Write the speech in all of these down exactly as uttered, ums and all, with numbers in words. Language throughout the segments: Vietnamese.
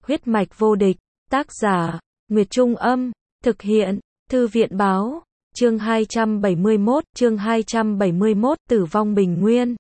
Huyết mạch vô địch, tác giả, Nguyệt Trung Âm, thực hiện, Thư viện Báo, chương hai trăm bảy mươi mốt, chương hai trăm bảy mươi mốt, tử vong bình nguyên.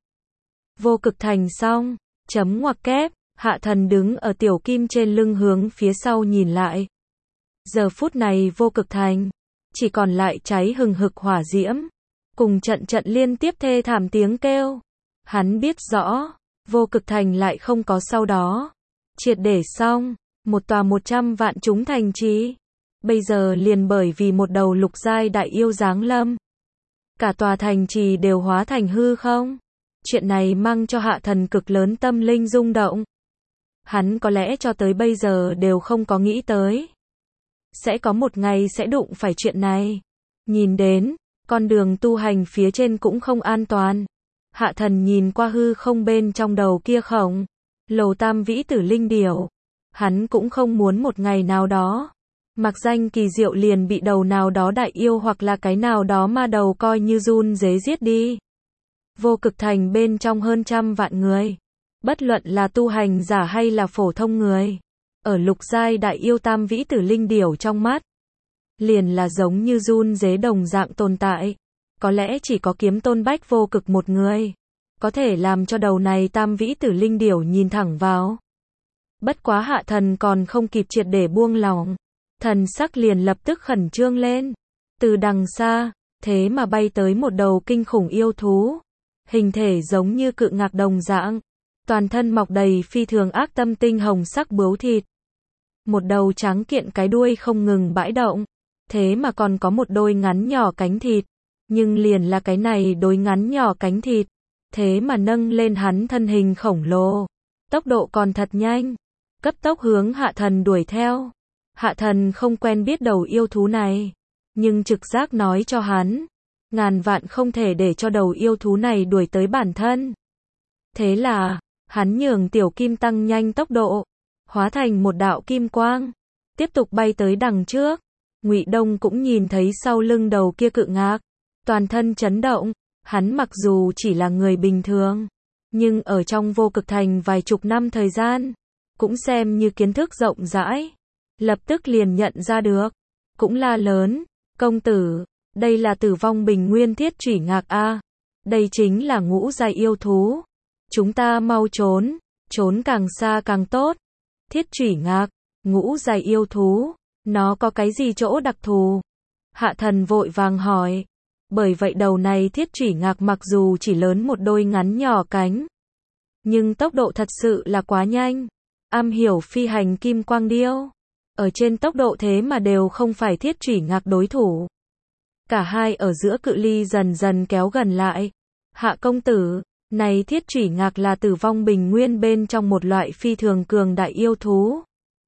Vô Cực Thành xong, chấm ngoặc kép, Hạ Thần đứng ở tiểu kim trên lưng hướng phía sau nhìn lại. Giờ phút này Vô Cực Thành, chỉ còn lại cháy hừng hực hỏa diễm, cùng trận trận liên tiếp thê thảm tiếng kêu. Hắn biết rõ, Vô Cực Thành lại không có sau đó. Triệt để xong, một tòa một trăm vạn chúng thành trì. Bây giờ liền bởi vì một đầu lục giai đại yêu giáng lâm. Cả tòa thành trì đều hóa thành hư không. Chuyện này mang cho Hạ Thần cực lớn tâm linh rung động. Hắn có lẽ cho tới bây giờ đều không có nghĩ tới. Sẽ có một ngày sẽ đụng phải chuyện này. Nhìn đến, con đường tu hành phía trên cũng không an toàn. Hạ Thần nhìn qua hư không bên trong đầu kia khổng lồ tam vĩ tử linh điểu. Hắn cũng không muốn một ngày nào đó, mặc danh kỳ diệu liền bị đầu nào đó đại yêu hoặc là cái nào đó ma đầu coi như run rế giết đi. Vô Cực Thành bên trong hơn trăm vạn người, bất luận là tu hành giả hay là phổ thông người, ở lục giai đại yêu tam vĩ tử linh điểu trong mắt, liền là giống như run rế đồng dạng tồn tại. Có lẽ chỉ có Kiếm Tôn Bách Vô Cực một người, có thể làm cho đầu này tam vĩ tử linh điểu nhìn thẳng vào. Bất quá Hạ Thần còn không kịp triệt để buông lòng, thần sắc liền lập tức khẩn trương lên. Từ đằng xa, thế mà bay tới một đầu kinh khủng yêu thú, hình thể giống như cự ngạc đồng dạng, toàn thân mọc đầy phi thường ác tâm tinh hồng sắc bướu thịt. Một đầu trắng kiện cái đuôi không ngừng bãi động, thế mà còn có một đôi ngắn nhỏ cánh thịt, nhưng liền là cái này đôi ngắn nhỏ cánh thịt, thế mà nâng lên hắn thân hình khổng lồ, tốc độ còn thật nhanh, cấp tốc hướng Hạ Thần đuổi theo. Hạ Thần không quen biết đầu yêu thú này, nhưng trực giác nói cho hắn, ngàn vạn không thể để cho đầu yêu thú này đuổi tới bản thân. Thế là, hắn nhường tiểu kim tăng nhanh tốc độ, hóa thành một đạo kim quang, tiếp tục bay tới đằng trước. Ngụy Đông cũng nhìn thấy sau lưng đầu kia cự ngạc, toàn thân chấn động. Hắn mặc dù chỉ là người bình thường, nhưng ở trong Vô Cực Thành vài chục năm thời gian, cũng xem như kiến thức rộng rãi, lập tức liền nhận ra được, cũng la lớn, công tử, đây là tử vong bình nguyên thiết chủy ngạc a, đây chính là ngũ giai yêu thú, chúng ta mau trốn, trốn càng xa càng tốt. Thiết chủy ngạc, ngũ giai yêu thú, nó có cái gì chỗ đặc thù? Hạ Thần vội vàng hỏi. Bởi vậy đầu này thiết chủy ngạc mặc dù chỉ lớn một đôi ngắn nhỏ cánh, nhưng tốc độ thật sự là quá nhanh. Am hiểu phi hành kim quang điêu, ở trên tốc độ thế mà đều không phải thiết chủy ngạc đối thủ. Cả hai ở giữa cự ly dần dần kéo gần lại. Hạ công tử, này thiết chủy ngạc là tử vong bình nguyên bên trong một loại phi thường cường đại yêu thú.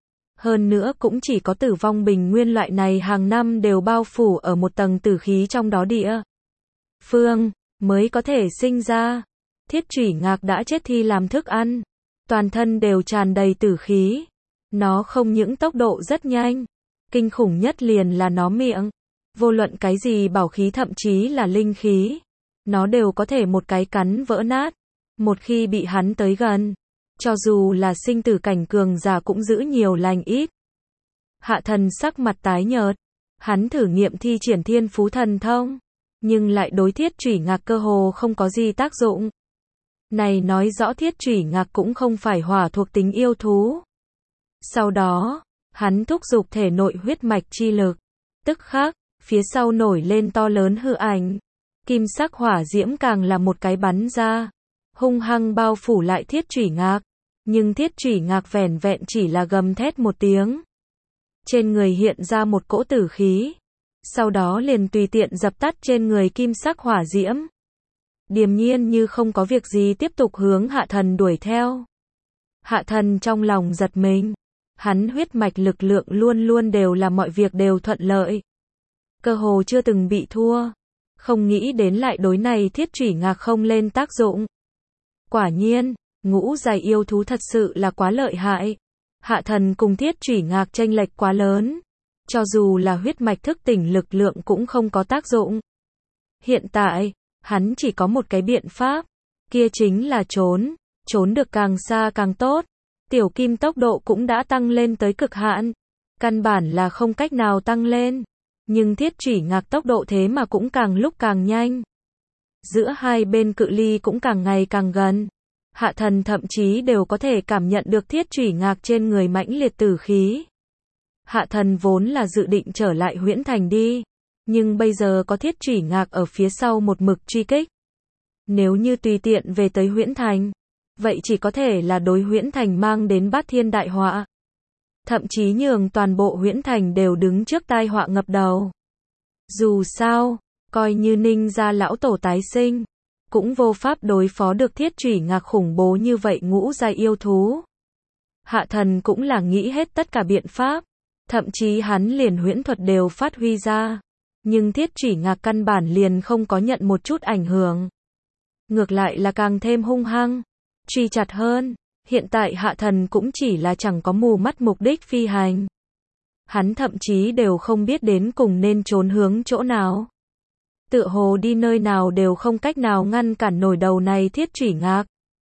Hơn nữa cũng chỉ có tử vong bình nguyên loại này hàng năm đều bao phủ ở một tầng tử khí trong đó địa phương, mới có thể sinh ra. Thiết chủy ngạc đã chết thi làm thức ăn, toàn thân đều tràn đầy tử khí. Nó không những tốc độ rất nhanh, kinh khủng nhất liền là nó miệng. Vô luận cái gì bảo khí thậm chí là linh khí, nó đều có thể một cái cắn vỡ nát. Một khi bị hắn tới gần, cho dù là sinh tử cảnh cường giả cũng giữ nhiều lành ít. Hạ Thần sắc mặt tái nhợt, hắn thử nghiệm thi triển thiên phú thần thông, nhưng lại đối thiết chủy ngạc cơ hồ không có gì tác dụng. Này nói rõ thiết chủy ngạc cũng không phải hỏa thuộc tính yêu thú. Sau đó, hắn thúc giục thể nội huyết mạch chi lực, tức khắc, phía sau nổi lên to lớn hư ảnh, kim sắc hỏa diễm càng là một cái bắn ra, hung hăng bao phủ lại thiết chủy ngạc. Nhưng thiết chủy ngạc vẻn vẹn chỉ là gầm thét một tiếng, trên người hiện ra một cỗ tử khí, sau đó liền tùy tiện dập tắt trên người kim sắc hỏa diễm. Điềm nhiên như không có việc gì tiếp tục hướng Hạ Thần đuổi theo. Hạ Thần trong lòng giật mình, hắn huyết mạch lực lượng luôn luôn đều là mọi việc đều thuận lợi, cơ hồ chưa từng bị thua, không nghĩ đến lại đối này thiết chủy ngạc không lên tác dụng. Quả nhiên, ngũ giai yêu thú thật sự là quá lợi hại. Hạ Thần cùng thiết chủy ngạc chênh lệch quá lớn, cho dù là huyết mạch thức tỉnh lực lượng cũng không có tác dụng. Hiện tại, hắn chỉ có một cái biện pháp, kia chính là trốn, trốn được càng xa càng tốt. Tiểu Kim tốc độ cũng đã tăng lên tới cực hạn, căn bản là không cách nào tăng lên, nhưng Thiết Chủy Ngạc tốc độ thế mà cũng càng lúc càng nhanh. Giữa hai bên cự ly cũng càng ngày càng gần. Hạ Thần thậm chí đều có thể cảm nhận được Thiết Chủy Ngạc trên người mãnh liệt tử khí. Hạ Thần vốn là dự định trở lại Huyễn Thành đi, nhưng bây giờ có Thiết Chủy Ngạc ở phía sau một mực truy kích. Nếu như tùy tiện về tới Huyễn Thành, vậy chỉ có thể là đối Huyễn Thành mang đến bát thiên đại họa. Thậm chí nhường toàn bộ Huyễn Thành đều đứng trước tai họa ngập đầu. Dù sao, coi như Ninh gia lão tổ tái sinh, cũng vô pháp đối phó được Thiết Chủy Ngạc khủng bố như vậy ngũ giai yêu thú. Hạ Thần cũng là nghĩ hết tất cả biện pháp, thậm chí hắn liền huyễn thuật đều phát huy ra, nhưng Thiết Chủy Ngạc căn bản liền không có nhận một chút ảnh hưởng. Ngược lại là càng thêm hung hăng, truy chặt hơn. Hiện tại Hạ Thần cũng chỉ là chẳng có mù mắt mục đích phi hành. Hắn thậm chí đều không biết đến cùng nên trốn hướng chỗ nào. Tựa hồ đi nơi nào đều không cách nào ngăn cản nổi đầu này Thiết Chủy Ngạc.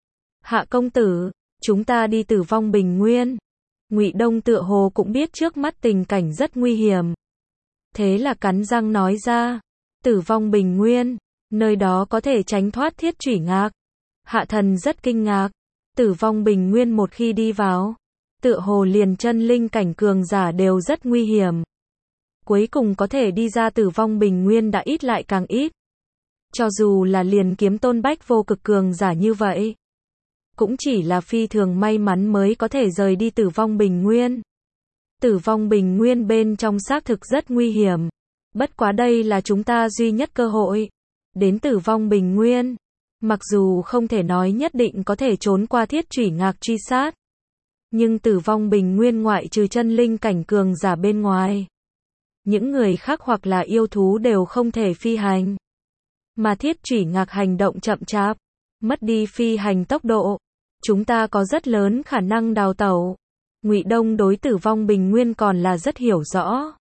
Hạ công tử, chúng ta đi Tử Vong Bình Nguyên. Ngụy Đông tựa hồ cũng biết trước mắt tình cảnh rất nguy hiểm. Thế là cắn răng nói ra, Tử Vong Bình Nguyên, nơi đó có thể tránh thoát Thiết Chủy Ngạc. Hạ Thần rất kinh ngạc. Tử Vong Bình Nguyên một khi đi vào, tựa hồ liền chân linh cảnh cường giả đều rất nguy hiểm. Cuối cùng có thể đi ra Tử Vong Bình Nguyên đã ít lại càng ít. Cho dù là liền Kiếm Tôn Bách vô cực cường giả như vậy, cũng chỉ là phi thường may mắn mới có thể rời đi Tử Vong Bình Nguyên. Tử Vong Bình Nguyên bên trong xác thực rất nguy hiểm. Bất quá đây là chúng ta duy nhất cơ hội đến Tử Vong Bình Nguyên. Mặc dù không thể nói nhất định có thể trốn qua Thiết Chủy Ngạc truy sát, nhưng Tử Vong Bình Nguyên ngoại trừ chân linh cảnh cường giả bên ngoài, những người khác hoặc là yêu thú đều không thể phi hành. Mà Thiết Chủy Ngạc hành động chậm chạp, mất đi phi hành tốc độ, chúng ta có rất lớn khả năng đào tẩu. Ngụy Đông đối Tử Vong Bình Nguyên còn là rất hiểu rõ.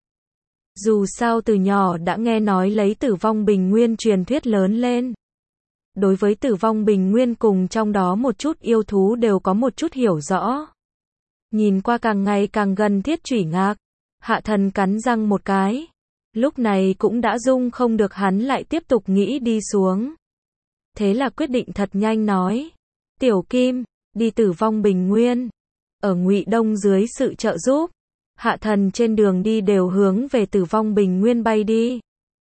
Dù sao từ nhỏ đã nghe nói lấy Tử Vong Bình Nguyên truyền thuyết lớn lên. Đối với Tử Vong Bình Nguyên cùng trong đó một chút yêu thú đều có một chút hiểu rõ. Nhìn qua càng ngày càng gần Thiết Chủy Ngạc, Hạ Thần cắn răng một cái. Lúc này cũng đã dung không được hắn lại tiếp tục nghĩ đi xuống. Thế là quyết định thật nhanh nói, Tiểu Kim, đi Tử Vong Bình Nguyên. Ở Ngụy Đông dưới sự trợ giúp, Hạ Thần trên đường đi đều hướng về Tử Vong Bình Nguyên bay đi.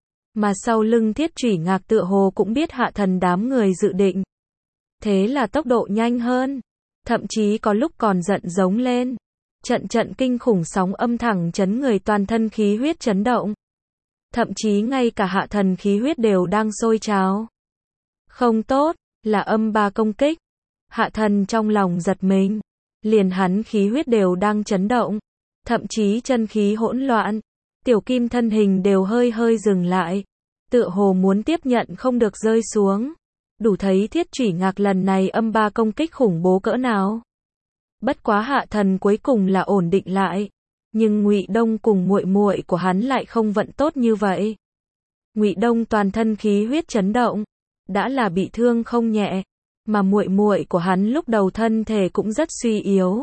Mà sau lưng Thiết Chủy Ngạc tựa hồ cũng biết Hạ Thần đám người dự định. Thế là tốc độ nhanh hơn, thậm chí có lúc còn giận giống lên. Trận trận kinh khủng sóng âm thẳng chấn người toàn thân khí huyết chấn động. Thậm chí ngay cả Hạ Thần khí huyết đều đang sôi trào. Không tốt, là âm ba công kích. Hạ Thần trong lòng giật mình. Liền hắn khí huyết đều đang chấn động. Thậm chí chân khí hỗn loạn. Tiểu Kim thân hình đều hơi hơi dừng lại. Tựa hồ muốn tiếp nhận không được rơi xuống. Đủ thấy Thiết Chủy Ngạc lần này âm ba công kích khủng bố cỡ nào. Bất quá Hạ Thần cuối cùng là ổn định lại. Nhưng Ngụy Đông cùng muội muội của hắn lại không vận tốt như vậy. Ngụy Đông toàn thân khí huyết chấn động, đã là bị thương không nhẹ, mà muội muội của hắn lúc đầu thân thể cũng rất suy yếu.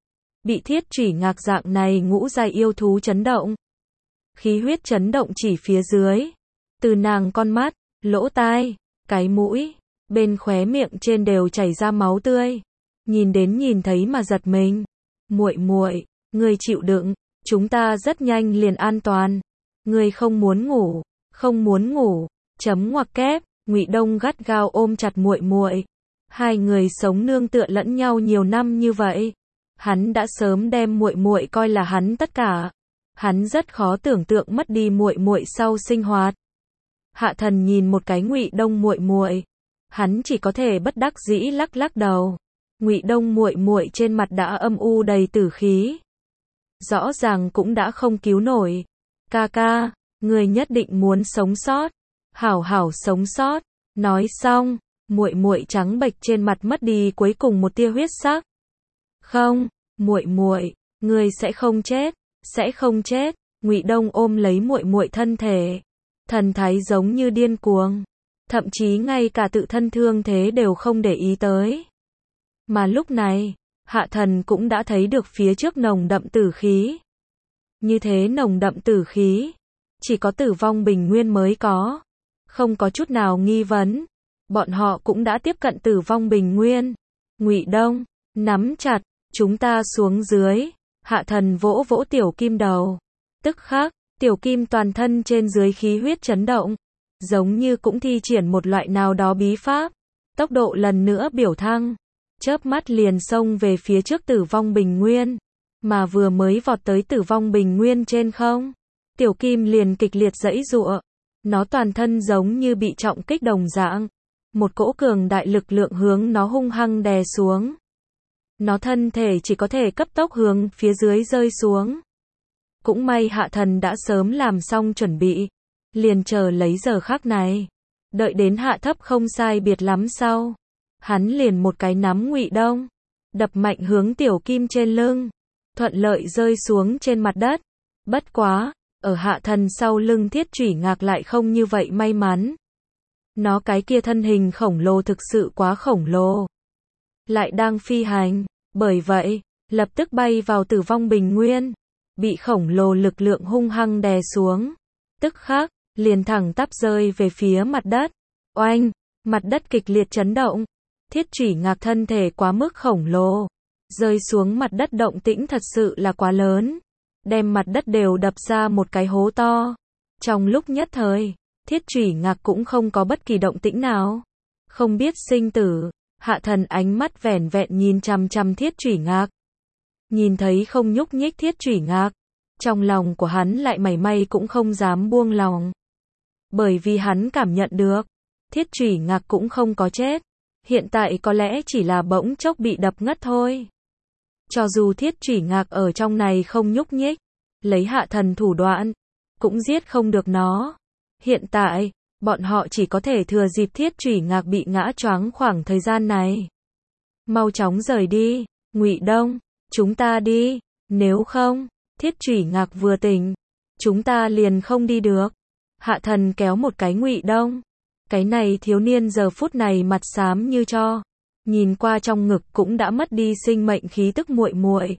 Bị Thiết Chủy Ngạc dạng này ngũ giai yêu thú chấn động. Khí huyết chấn động chỉ phía dưới, từ nàng con mắt, lỗ tai, cái mũi, bên khóe miệng trên đều chảy ra máu tươi. Nhìn đến nhìn thấy mà giật mình. Muội muội, ngươi chịu đựng, chúng ta rất nhanh liền an toàn. Ngươi không muốn ngủ, không muốn ngủ. Chấm ngoặc kép, Ngụy Đông gắt gao ôm chặt muội muội. Hai người sống nương tựa lẫn nhau nhiều năm như vậy, hắn đã sớm đem muội muội coi là hắn tất cả. Hắn rất khó tưởng tượng mất đi muội muội sau sinh hoạt. Hạ Thần nhìn một cái Ngụy Đông muội muội, hắn chỉ có thể bất đắc dĩ lắc lắc đầu. Ngụy Đông muội muội trên mặt đã âm u đầy tử khí. Rõ ràng cũng đã không cứu nổi. Ca ca, người nhất định muốn sống sót. Hảo hảo sống sót. Nói xong, muội muội trắng bệch trên mặt mất đi cuối cùng một tia huyết sắc. Không, muội muội, người sẽ không chết, sẽ không chết. Ngụy Đông ôm lấy muội muội thân thể, thần thái giống như điên cuồng, thậm chí ngay cả tự thân thương thế đều không để ý tới. Mà lúc này, Hạ thần cũng đã thấy được phía trước nồng đậm tử khí. Như thế nồng đậm tử khí, chỉ có Tử Vong Bình Nguyên mới có. Không có chút nào nghi vấn. Bọn họ cũng đã tiếp cận Tử Vong Bình Nguyên. Ngụy Đông, nắm chặt, chúng ta xuống dưới. Hạ thần vỗ vỗ Tiểu Kim đầu. Tức khắc, Tiểu Kim toàn thân trên dưới khí huyết chấn động. Giống như cũng thi triển một loại nào đó bí pháp. Tốc độ lần nữa biểu thăng. Chớp mắt liền xông về phía trước Tử Vong Bình Nguyên. Mà vừa mới vọt tới Tử Vong Bình Nguyên trên không. Tiểu Kim liền kịch liệt giãy giụa. Nó toàn thân giống như bị trọng kích đồng dạng. Một cỗ cường đại lực lượng hướng nó hung hăng đè xuống. Nó thân thể chỉ có thể cấp tốc hướng phía dưới rơi xuống. Cũng may Hạ thần đã sớm làm xong chuẩn bị. Liền chờ lấy giờ khắc này. Đợi đến hạ thấp không sai biệt lắm sau. Hắn liền một cái nắm Ngụy Đông. Đập mạnh hướng Tiểu Kim trên lưng. Thuận lợi rơi xuống trên mặt đất. Bất quá, ở Hạ thần sau lưng Thiết Chủy Ngạc lại không như vậy may mắn. Nó cái kia thân hình khổng lồ thực sự quá khổng lồ. Lại đang phi hành. Bởi vậy, lập tức bay vào Tử Vong Bình Nguyên. Bị khổng lồ lực lượng hung hăng đè xuống. Tức khắc, liền thẳng tắp rơi về phía mặt đất. Oanh, mặt đất kịch liệt chấn động. Thiết Chủy Ngạc thân thể quá mức khổng lồ. Rơi xuống mặt đất động tĩnh thật sự là quá lớn. Đem mặt đất đều đập ra một cái hố to. Trong lúc nhất thời, Thiết Chủy Ngạc cũng không có bất kỳ động tĩnh nào. Không biết sinh tử, Hạ thần ánh mắt vẻn vẹn nhìn chằm chằm Thiết Chủy Ngạc. Nhìn thấy không nhúc nhích Thiết Chủy Ngạc. Trong lòng của hắn lại mảy may cũng không dám buông lòng. Bởi vì hắn cảm nhận được, Thiết Chủy Ngạc cũng không có chết. Hiện tại có lẽ chỉ là bỗng chốc bị đập ngất thôi. Cho dù Thiết Chủy Ngạc ở trong này không nhúc nhích, lấy Hạ thần thủ đoạn, cũng giết không được nó. Hiện tại, bọn họ chỉ có thể thừa dịp Thiết Chủy Ngạc bị ngã choáng khoảng thời gian này. Mau chóng rời đi, Ngụy Đông, chúng ta đi, nếu không, Thiết Chủy Ngạc vừa tỉnh, chúng ta liền không đi được. Hạ thần kéo một cái Ngụy Đông. Cái này thiếu niên giờ phút này mặt xám như tro. Nhìn qua trong ngực cũng đã mất đi sinh mệnh khí tức muội muội.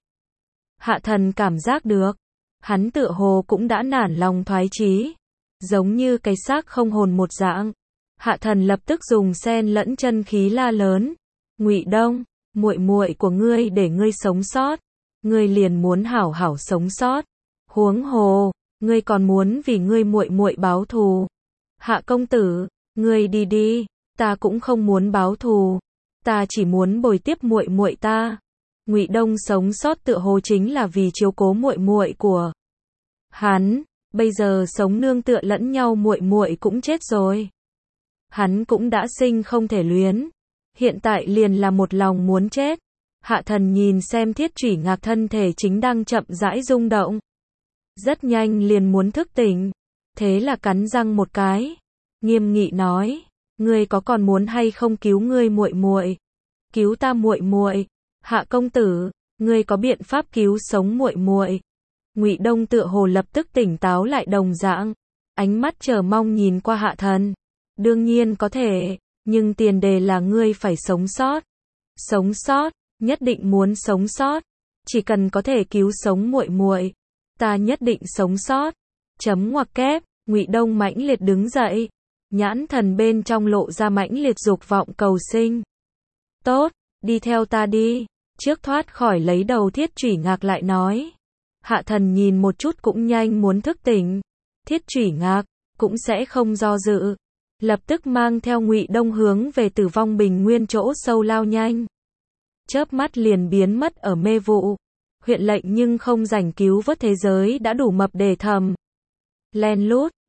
Hạ thần cảm giác được, hắn tựa hồ cũng đã nản lòng thoái chí, giống như cái xác không hồn một dạng. Hạ thần lập tức dùng sen lẫn chân khí la lớn, Ngụy Đông, muội muội của ngươi để ngươi sống sót, ngươi liền muốn hảo hảo sống sót. Huống hồ, ngươi còn muốn vì ngươi muội muội báo thù. Hạ công tử, ngươi đi đi, ta cũng không muốn báo thù. Ta chỉ muốn bồi tiếp muội muội ta. Ngụy Đông sống sót tựa hồ chính là vì chiếu cố muội muội của hắn, bây giờ sống nương tựa lẫn nhau muội muội cũng chết rồi. Hắn cũng đã sinh không thể luyến, hiện tại liền là một lòng muốn chết. Hạ thần nhìn xem Thiết Chủy Ngạc thân thể chính đang chậm rãi rung động. Rất nhanh liền muốn thức tỉnh, thế là cắn răng một cái, nghiêm nghị nói, ngươi có còn muốn hay không cứu ngươi muội muội? Cứu ta muội muội? Hạ công tử, ngươi có biện pháp cứu sống muội muội? Ngụy Đông tựa hồ lập tức tỉnh táo lại đồng dạng, ánh mắt chờ mong nhìn qua Hạ thần. Đương nhiên có thể, nhưng tiền đề là ngươi phải sống sót. Sống sót, nhất định muốn sống sót. Chỉ cần có thể cứu sống muội muội, ta nhất định sống sót. Chấm ngoặc kép, Ngụy Đông mãnh liệt đứng dậy, nhãn thần bên trong lộ ra mãnh liệt dục vọng cầu sinh. Tốt, đi theo ta đi. Trước thoát khỏi lấy đầu Thiết Chủy Ngạc lại nói. Hạ thần nhìn một chút cũng nhanh muốn thức tỉnh. Thiết Chủy Ngạc cũng sẽ không do dự, lập tức mang theo Ngụy Đông hướng về Tử Vong Bình Nguyên chỗ sâu lao nhanh. Chớp mắt liền biến mất ở mê vụ. Huyện lệnh nhưng không rảnh cứu vớt thế giới đã đủ mập để thầm. Len lút,